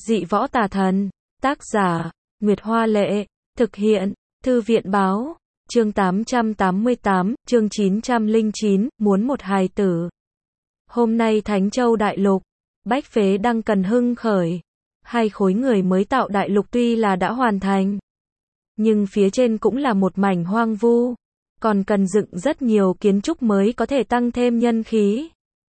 Dị võ tà thần. Tác giả, Nguyệt Hoa Lệ. Thực hiện, Thư viện Báo. Chương 888, chương 909, muốn một hài tử. Hôm nay Thánh Châu Đại Lục, bách phế đang cần hưng khởi. Hai khối người mới tạo đại lục tuy là đã hoàn thành, nhưng phía trên cũng là một mảnh hoang vu, còn cần dựng rất nhiều kiến trúc mới có thể tăng thêm nhân khí.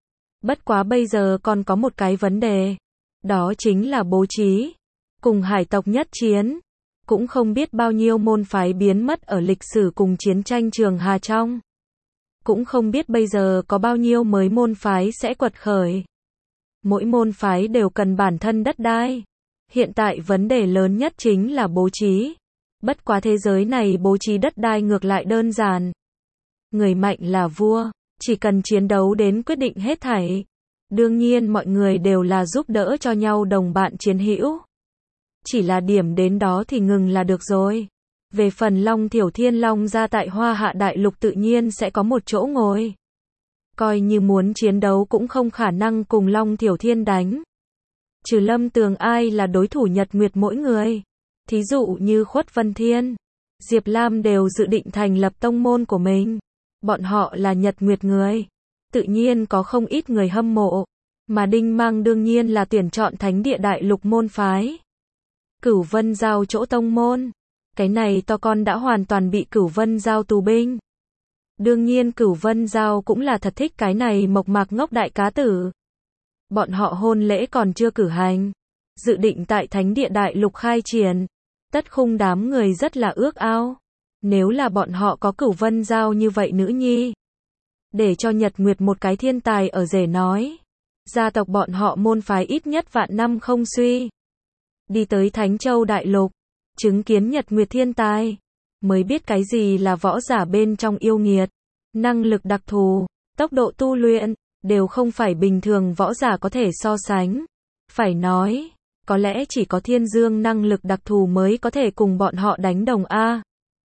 Bất quá bây giờ còn có một cái vấn đề, đó chính là bố trí. Cùng hải tộc nhất chiến, cũng không biết bao nhiêu môn phái biến mất ở lịch sử cùng chiến tranh Trường Hà trong. Cũng không biết bây giờ có bao nhiêu mới môn phái sẽ quật khởi. Mỗi môn phái đều cần bản thân đất đai. Hiện tại vấn đề lớn nhất chính là bố trí. Bất quá thế giới này bố trí đất đai ngược lại đơn giản. Người mạnh là vua, chỉ cần chiến đấu đến quyết định hết thảy. Đương nhiên mọi người đều là giúp đỡ cho nhau đồng bạn chiến hữu. Chỉ là điểm đến đó thì ngừng là được rồi. Về phần Long Thiểu Thiên Long gia tại Hoa Hạ Đại Lục tự nhiên sẽ có một chỗ ngồi. Coi như muốn chiến đấu cũng không khả năng cùng Long Thiểu Thiên đánh. Trừ Lâm Tường ai là đối thủ Nhật Nguyệt mỗi người. Thí dụ như Khuất Vân Thiên, Diệp Lam đều dự định thành lập tông môn của mình. Bọn họ là Nhật Nguyệt người. Tự nhiên có không ít người hâm mộ. Mà Đinh Mang đương nhiên là tuyển chọn Thánh Địa Đại Lục môn phái. Cửu Vân giao chỗ tông môn. Cái này to con đã hoàn toàn bị Cửu Vân giao tù binh. Đương nhiên Cửu Vân giao cũng là thật thích cái này mộc mạc ngốc đại cá tử. Bọn họ hôn lễ còn chưa cử hành, dự định tại Thánh Địa Đại Lục khai triển. Tất khung đám người rất là ước ao. Nếu là bọn họ có Cửu Vân giao như vậy nữ nhi, để cho Nhật Nguyệt một cái thiên tài ở rể nói, gia tộc bọn họ môn phái ít nhất vạn năm không suy. Đi tới Thánh Châu Đại Lục, chứng kiến Nhật Nguyệt thiên tài, mới biết cái gì là võ giả bên trong yêu nghiệt. Năng lực đặc thù, tốc độ tu luyện, đều không phải bình thường võ giả có thể so sánh. Phải nói, có lẽ chỉ có Thiên Dương năng lực đặc thù mới có thể cùng bọn họ đánh đồng A.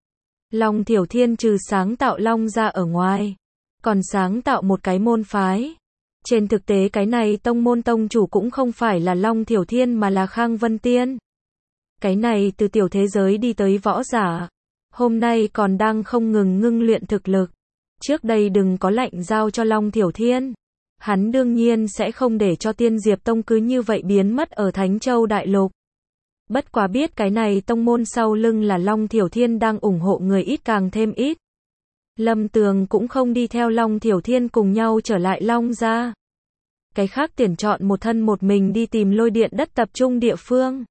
Long Thiểu Thiên trừ sáng tạo Long gia ở ngoài, còn sáng tạo một cái môn phái. Trên thực tế cái này tông môn tông chủ cũng không phải là Long Thiểu Thiên mà là Khang Vân Tiên. Cái này từ tiểu thế giới đi tới võ giả, hôm nay còn đang không ngừng ngưng luyện thực lực. Trước đây đừng có lệnh giao cho Long Thiểu Thiên. Hắn đương nhiên sẽ không để cho Tiên Diệp Tông cứ như vậy biến mất ở Thánh Châu Đại Lục. Bất quá biết cái này tông môn sau lưng là Long Thiểu Thiên đang ủng hộ người ít càng thêm ít. Lâm Tường cũng không đi theo Long Thiểu Thiên cùng nhau trở lại Long gia. Cái khác tuyển chọn một thân một mình đi tìm lôi điện đất tập trung địa phương.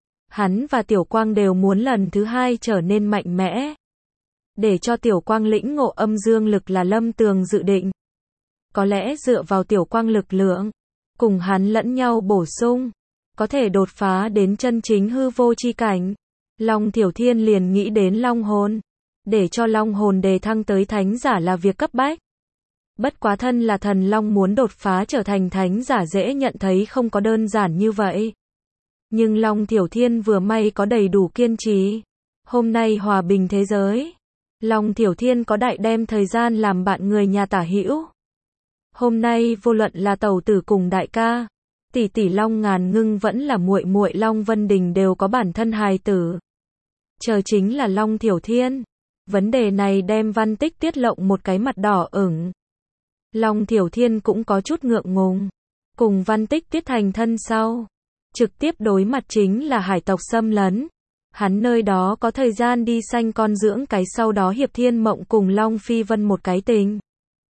Hắn và Tiểu Quang đều muốn lần thứ hai trở nên mạnh mẽ. Để cho Tiểu Quang lĩnh ngộ âm dương lực là Lâm Tường dự định. Có lẽ dựa vào Tiểu Quang lực lượng, cùng hắn lẫn nhau bổ sung, có thể đột phá đến chân chính hư vô chi cảnh. Long Thiểu Thiên liền nghĩ đến Long hồn. Để cho Long hồn đề thăng tới thánh giả là việc cấp bách. Bất quá thân là thần Long muốn đột phá trở thành thánh giả dễ nhận thấy không có đơn giản như vậy. Nhưng Long Thiểu Thiên vừa may có đầy đủ kiên trì. Hôm nay hòa bình thế giới, Long Thiểu Thiên có đại đem thời gian làm bạn người nhà tả hữu. Hôm nay vô luận là tẩu tử cùng đại ca, tỷ tỷ Long Ngàn Ngưng vẫn là muội muội Long Vân Đình đều có bản thân hài tử. Chờ chính là Long Thiểu Thiên. Vấn đề này đem Văn Tích tiết lộng một cái mặt đỏ ửng. Long Thiểu Thiên cũng có chút ngượng ngùng. Cùng Văn Tích tiết thành thân sau, trực tiếp đối mặt chính là hải tộc xâm lấn. Hắn nơi đó có thời gian đi sanh con dưỡng cái, sau đó Hiệp Thiên Mộng cùng Long Phi Vân một cái tình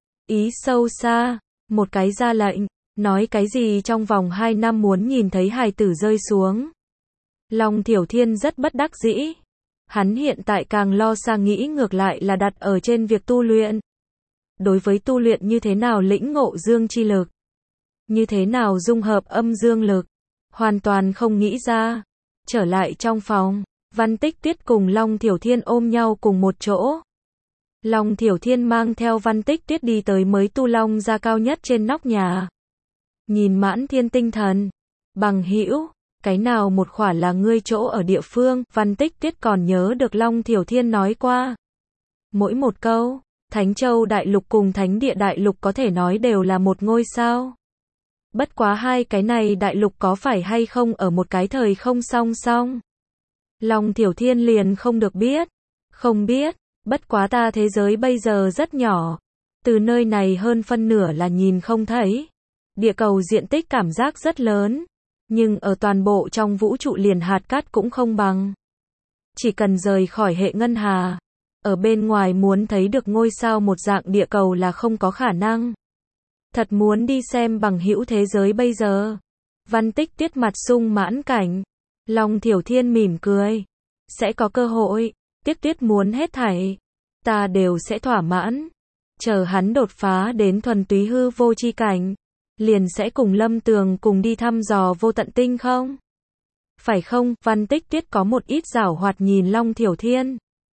ý sâu xa, một cái ra lệnh, nói cái gì trong vòng 2 năm muốn nhìn thấy hài tử rơi xuống. Long Thiểu Thiên rất bất đắc dĩ. Hắn hiện tại càng lo xa nghĩ ngược lại là đặt ở trên việc tu luyện. Đối với tu luyện như thế nào lĩnh ngộ dương chi lực, như thế nào dung hợp âm dương lực, hoàn toàn không nghĩ ra. Trở lại trong phòng, Văn Tích Tuyết cùng Long Thiểu Thiên ôm nhau cùng một chỗ. Long Thiểu Thiên mang theo Văn Tích Tuyết đi tới mới tu Long gia cao nhất trên nóc nhà. Nhìn Mãn Thiên tinh thần, bằng hữu, cái nào một khỏa là ngươi chỗ ở địa phương. Văn Tích Tuyết còn nhớ được Long Thiểu Thiên nói qua. Mỗi một câu, Thánh Châu Đại Lục cùng Thánh Địa Đại Lục có thể nói đều là một ngôi sao. Bất quá hai cái này đại lục có phải hay không ở một cái thời không song song? Long Thiểu Thiên liền không được biết. Không biết, bất quá ta thế giới bây giờ rất nhỏ. Từ nơi này hơn phân nửa là nhìn không thấy. Địa cầu diện tích cảm giác rất lớn. Nhưng ở toàn bộ trong vũ trụ liền hạt cát cũng không bằng. Chỉ cần rời khỏi hệ ngân hà. Ở bên ngoài muốn thấy được ngôi sao một dạng địa cầu là không có khả năng. Thật muốn đi xem bằng hữu thế giới bây giờ. Văn Tích Tuyết mặt sung mãn cảnh. Long Thiểu Thiên mỉm cười. Sẽ có cơ hội. Tiếc Tuyết muốn hết thảy. Ta đều sẽ thỏa mãn. Chờ hắn đột phá đến thuần túy hư vô chi cảnh. Liền sẽ cùng Lâm Tường cùng đi thăm dò vô tận tinh không? Phải không? Văn Tích Tuyết có một ít giảo hoạt nhìn Long Thiểu Thiên.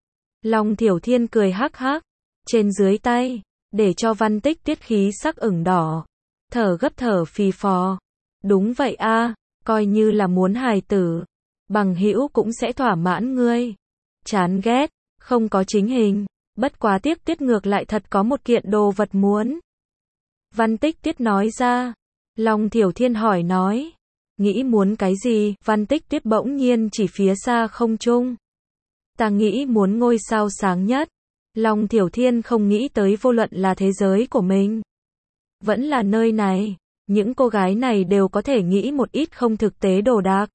Long Thiểu Thiên cười hắc hắc. Trên dưới tay. Để cho Văn Tích Tuyết khí sắc ửng đỏ. Thở gấp thở phì phò. Đúng vậy a, coi như là muốn hài tử. Bằng hữu cũng sẽ thỏa mãn ngươi. Chán ghét. Không có chính hình. Bất quá tiếc Tuyết ngược lại thật có một kiện đồ vật muốn. Văn Tích Tuyết nói ra. Long Thiểu Thiên hỏi nói. Nghĩ muốn cái gì? Văn Tích Tuyết bỗng nhiên chỉ phía xa không trung. Ta nghĩ muốn ngôi sao sáng nhất. Long Thiểu Thiên không nghĩ tới vô luận là thế giới của mình. Vẫn là nơi này. Những cô gái này đều có thể nghĩ một ít không thực tế đồ đạc.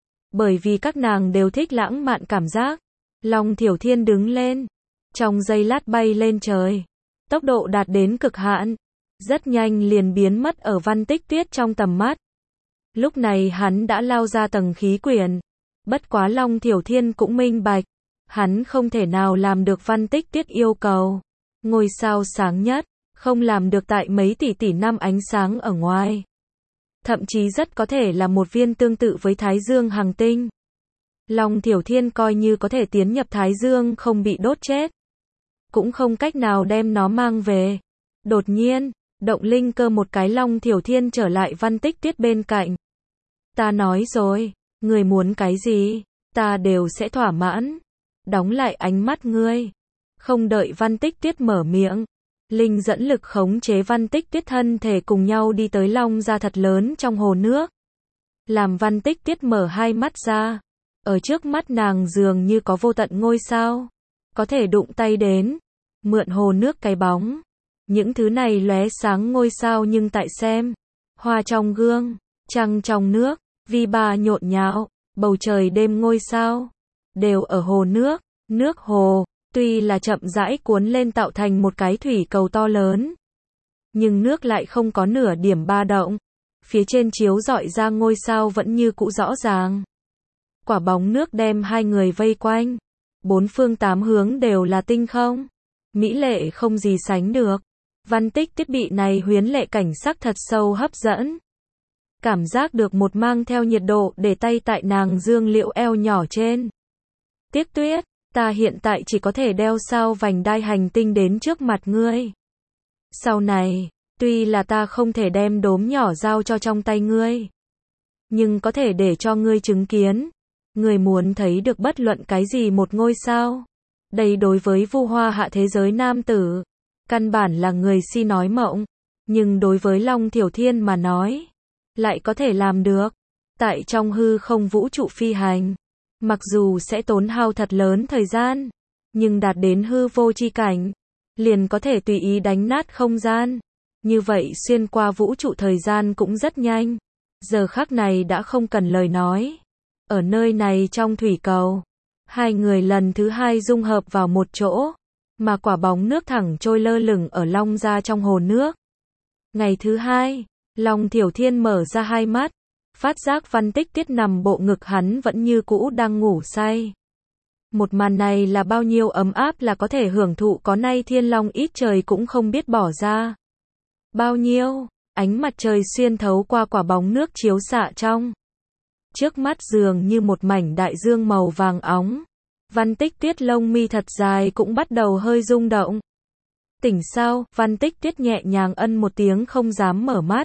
Bởi vì các nàng đều thích lãng mạn cảm giác. Long Thiểu Thiên đứng lên. Trong giây lát bay lên trời. Tốc độ đạt đến cực hạn. Rất nhanh liền biến mất ở Văn Tích Tuyết trong tầm mắt. Lúc này hắn đã lao ra tầng khí quyển. Bất quá Long Thiểu Thiên cũng minh bạch. Hắn không thể nào làm được Văn Tích Tuyết yêu cầu. Ngôi sao sáng nhất. Không làm được tại mấy tỷ năm ánh sáng ở ngoài. Thậm chí rất có thể là một viên tương tự với Thái Dương hành tinh. Long Thiểu Thiên coi như có thể tiến nhập Thái Dương không bị đốt chết. Cũng không cách nào đem nó mang về. Đột nhiên, động linh cơ một cái Long Thiểu Thiên trở lại Văn Tích Tuyết bên cạnh. Ta nói rồi, người muốn cái gì, ta đều sẽ thỏa mãn. Đóng lại ánh mắt ngươi. Không đợi Văn Tích Tuyết mở miệng. Linh dẫn lực khống chế Văn Tích Tuyết thân thể cùng nhau đi tới long ra thật lớn trong hồ nước. Làm Văn Tích Tuyết mở hai mắt ra. Ở trước mắt nàng dường như có vô tận ngôi sao. Có thể đụng tay đến. Mượn hồ nước cái bóng. Những thứ này lóe sáng ngôi sao nhưng tại xem. Hoa trong gương, trăng trong nước, vi ba nhộn nhạo, bầu trời đêm ngôi sao. Đều ở hồ nước, nước hồ. Tuy là chậm rãi cuốn lên tạo thành một cái thủy cầu to lớn. Nhưng nước lại không có nửa điểm ba động. Phía trên chiếu rọi ra ngôi sao vẫn như cũ rõ ràng. Quả bóng nước đem hai người vây quanh. Bốn phương tám hướng đều là tinh không. Mỹ lệ không gì sánh được. Văn Tích Tuyết bị này huyến lệ cảnh sắc thật sâu hấp dẫn. Cảm giác được một mang theo nhiệt độ để tay tại nàng dương liệu eo nhỏ trên. Tiếc Tuyết. Ta hiện tại chỉ có thể đeo sao vành đai hành tinh đến trước mặt ngươi. Sau này, tuy là ta không thể đem đốm nhỏ giao cho trong tay ngươi. Nhưng có thể để cho ngươi chứng kiến. Ngươi muốn thấy được bất luận cái gì một ngôi sao. Đây đối với Vu Hoa Hạ thế giới nam tử. Căn bản là người si nói mộng. Nhưng đối với Long Thiểu Thiên mà nói. Lại có thể làm được. Tại trong hư không vũ trụ phi hành. Mặc dù sẽ tốn hao thật lớn thời gian, nhưng đạt đến hư vô chi cảnh, liền có thể tùy ý đánh nát không gian. Như vậy xuyên qua vũ trụ thời gian cũng rất nhanh. Giờ khắc này đã không cần lời nói. Ở nơi này trong thủy cầu, hai người lần thứ hai dung hợp vào một chỗ, mà quả bóng nước thẳng trôi lơ lửng ở long ra trong hồ nước. Ngày thứ hai, Long Thiểu Thiên mở ra hai mắt. Phát giác Văn Tích Tuyết nằm bộ ngực hắn vẫn như cũ đang ngủ say. Một màn này là bao nhiêu ấm áp là có thể hưởng thụ có nay Thiên Long ít trời cũng không biết bỏ ra. Bao nhiêu, ánh mặt trời xuyên thấu qua quả bóng nước chiếu xạ trong. Trước mắt dường như một mảnh đại dương màu vàng óng. Văn Tích Tuyết lông mi thật dài cũng bắt đầu hơi rung động. Tỉnh sao? Văn Tích Tuyết nhẹ nhàng ân một tiếng không dám mở mắt.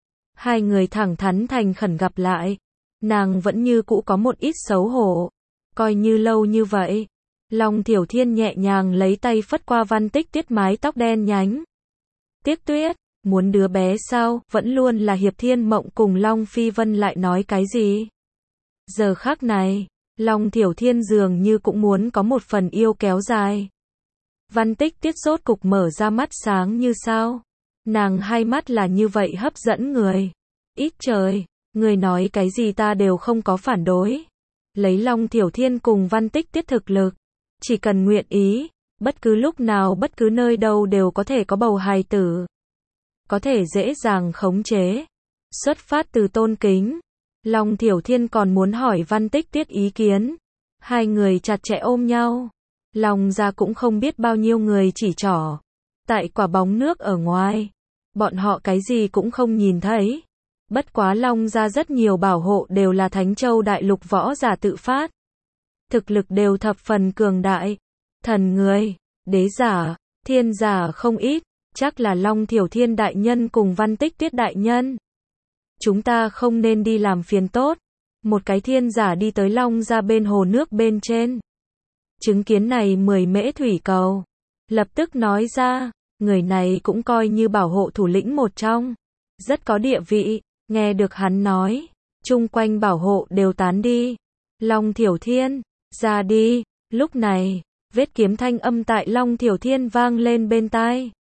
Hai người thẳng thắn thành khẩn gặp lại. Nàng vẫn như cũ có một ít xấu hổ. Coi như lâu như vậy. Long Thiểu Thiên nhẹ nhàng lấy tay phất qua Văn Tích Tuyết mái tóc đen nhánh. Tiếc Tuyết, Muốn đứa bé sao, vẫn luôn là Hiệp Thiên Mộng cùng Long Phi Vân lại nói cái gì? Giờ khắc này, Long Thiểu Thiên dường như cũng muốn có một phần yêu kéo dài. Văn Tích Tiết rốt cục mở ra mắt sáng như sao. Nàng hai mắt là như vậy hấp dẫn người. Ít trời, người nói cái gì ta đều không có phản đối. Lấy Long Thiểu Thiên cùng Văn Tích Tiết thực lực, chỉ cần nguyện ý, bất cứ lúc nào bất cứ nơi đâu đều có thể có bầu hài tử. Có thể dễ dàng khống chế. Xuất phát từ tôn kính, Long Thiểu Thiên còn muốn hỏi Văn Tích Tiết ý kiến. Hai người chặt chẽ ôm nhau. Long gia cũng không biết bao nhiêu người chỉ trỏ. Tại quả bóng nước ở ngoài, bọn họ cái gì cũng không nhìn thấy. Bất quá Long gia rất nhiều bảo hộ đều là Thánh Châu Đại Lục võ giả tự phát. Thực lực đều thập phần cường đại. Thần người, đế giả, thiên giả không ít. Chắc là Long Thiểu Thiên đại nhân cùng Văn Tích Tiết đại nhân. Chúng ta không nên đi làm phiền tốt. Một cái thiên giả đi tới Long gia bên hồ nước bên trên. Chứng kiến này 10 mễ thủy cầu. Lập tức nói ra, người này cũng coi như bảo hộ thủ lĩnh một trong. Rất có địa vị, nghe được hắn nói. Chung quanh bảo hộ đều tán đi. Long Thiểu Thiên, ra đi. Lúc này, vết kiếm thanh âm tại Long Thiểu Thiên vang lên bên tai.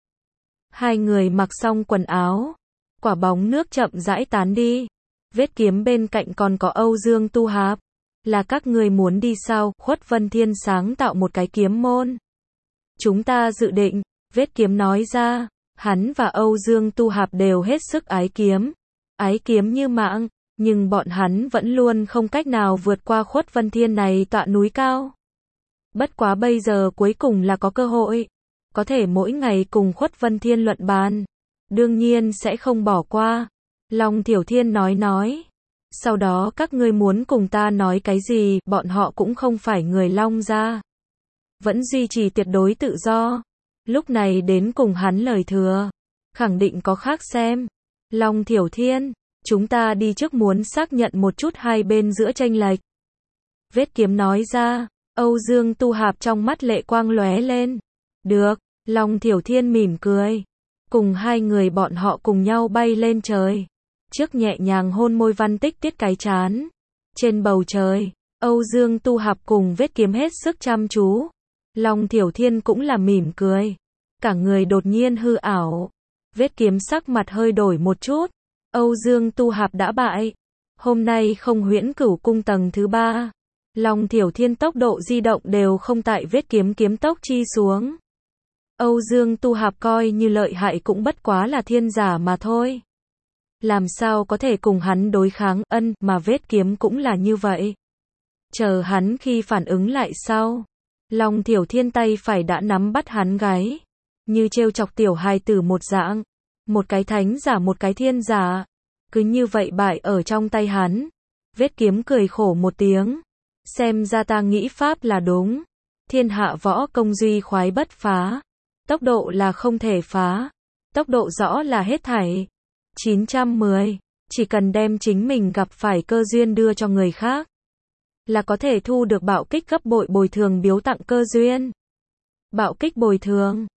Hai người mặc xong quần áo. Quả bóng nước chậm rãi tán đi. Vết kiếm bên cạnh còn có Âu Dương Tu Hạp. Là các người muốn đi sao? Khuất Vân Thiên sáng tạo một cái kiếm môn. Chúng ta dự định, vết kiếm nói ra, hắn và Âu Dương Tu Hạp đều hết sức ái kiếm. Ái kiếm như mạng, nhưng bọn hắn vẫn luôn không cách nào vượt qua Khuất Vân Thiên này tọa núi cao. Bất quá bây giờ cuối cùng là có cơ hội. Có thể mỗi ngày cùng Khuất Vân Thiên luận bàn. Đương nhiên sẽ không bỏ qua. Long Thiểu Thiên nói. Sau đó các ngươi muốn cùng ta nói cái gì, bọn họ cũng không phải người Long gia. Vẫn duy trì tuyệt đối tự do. Lúc này đến cùng hắn lời thừa. Khẳng định có khác xem. Long Thiểu Thiên, chúng ta đi trước muốn xác nhận một chút hai bên giữa chênh lệch. Vết kiếm nói ra, Âu Dương Tu Hạp trong mắt lệ quang lóe lên. Được, Long Thiểu Thiên mỉm cười. Cùng hai người bọn họ cùng nhau bay lên trời. Trước nhẹ nhàng hôn môi Văn Tích Tiết cái trán. Trên bầu trời, Âu Dương Tu Hạp cùng vết kiếm hết sức chăm chú. Long Thiểu Thiên cũng là mỉm cười. Cả người đột nhiên hư ảo. Vết kiếm sắc mặt hơi đổi một chút. Âu Dương Tu Hạp đã bại. Hôm nay không huyễn cửu cung tầng thứ 3. Long Thiểu Thiên tốc độ di động đều không tại vết kiếm kiếm tốc chi xuống. Âu Dương Tu Hạp coi như lợi hại cũng bất quá là thiên giả mà thôi. Làm sao có thể cùng hắn đối kháng, mà vết kiếm cũng là như vậy. Chờ hắn khi phản ứng lại sau. Long Thiểu Thiên tay phải đã nắm bắt hắn gáy. Như trêu chọc tiểu hài tử một dạng. Một cái thánh giả một cái thiên giả. Cứ như vậy bại ở trong tay hắn. Vết kiếm cười khổ một tiếng. Xem ra ta nghĩ pháp là đúng. Thiên hạ võ công duy khoái bất phá. Tốc độ là không thể phá. Tốc độ rõ là hết thảy. 910. Chỉ cần đem chính mình gặp phải cơ duyên đưa cho người khác. Là có thể thu được bạo kích gấp bội bồi thường biếu tặng cơ duyên. Bạo kích bồi thường.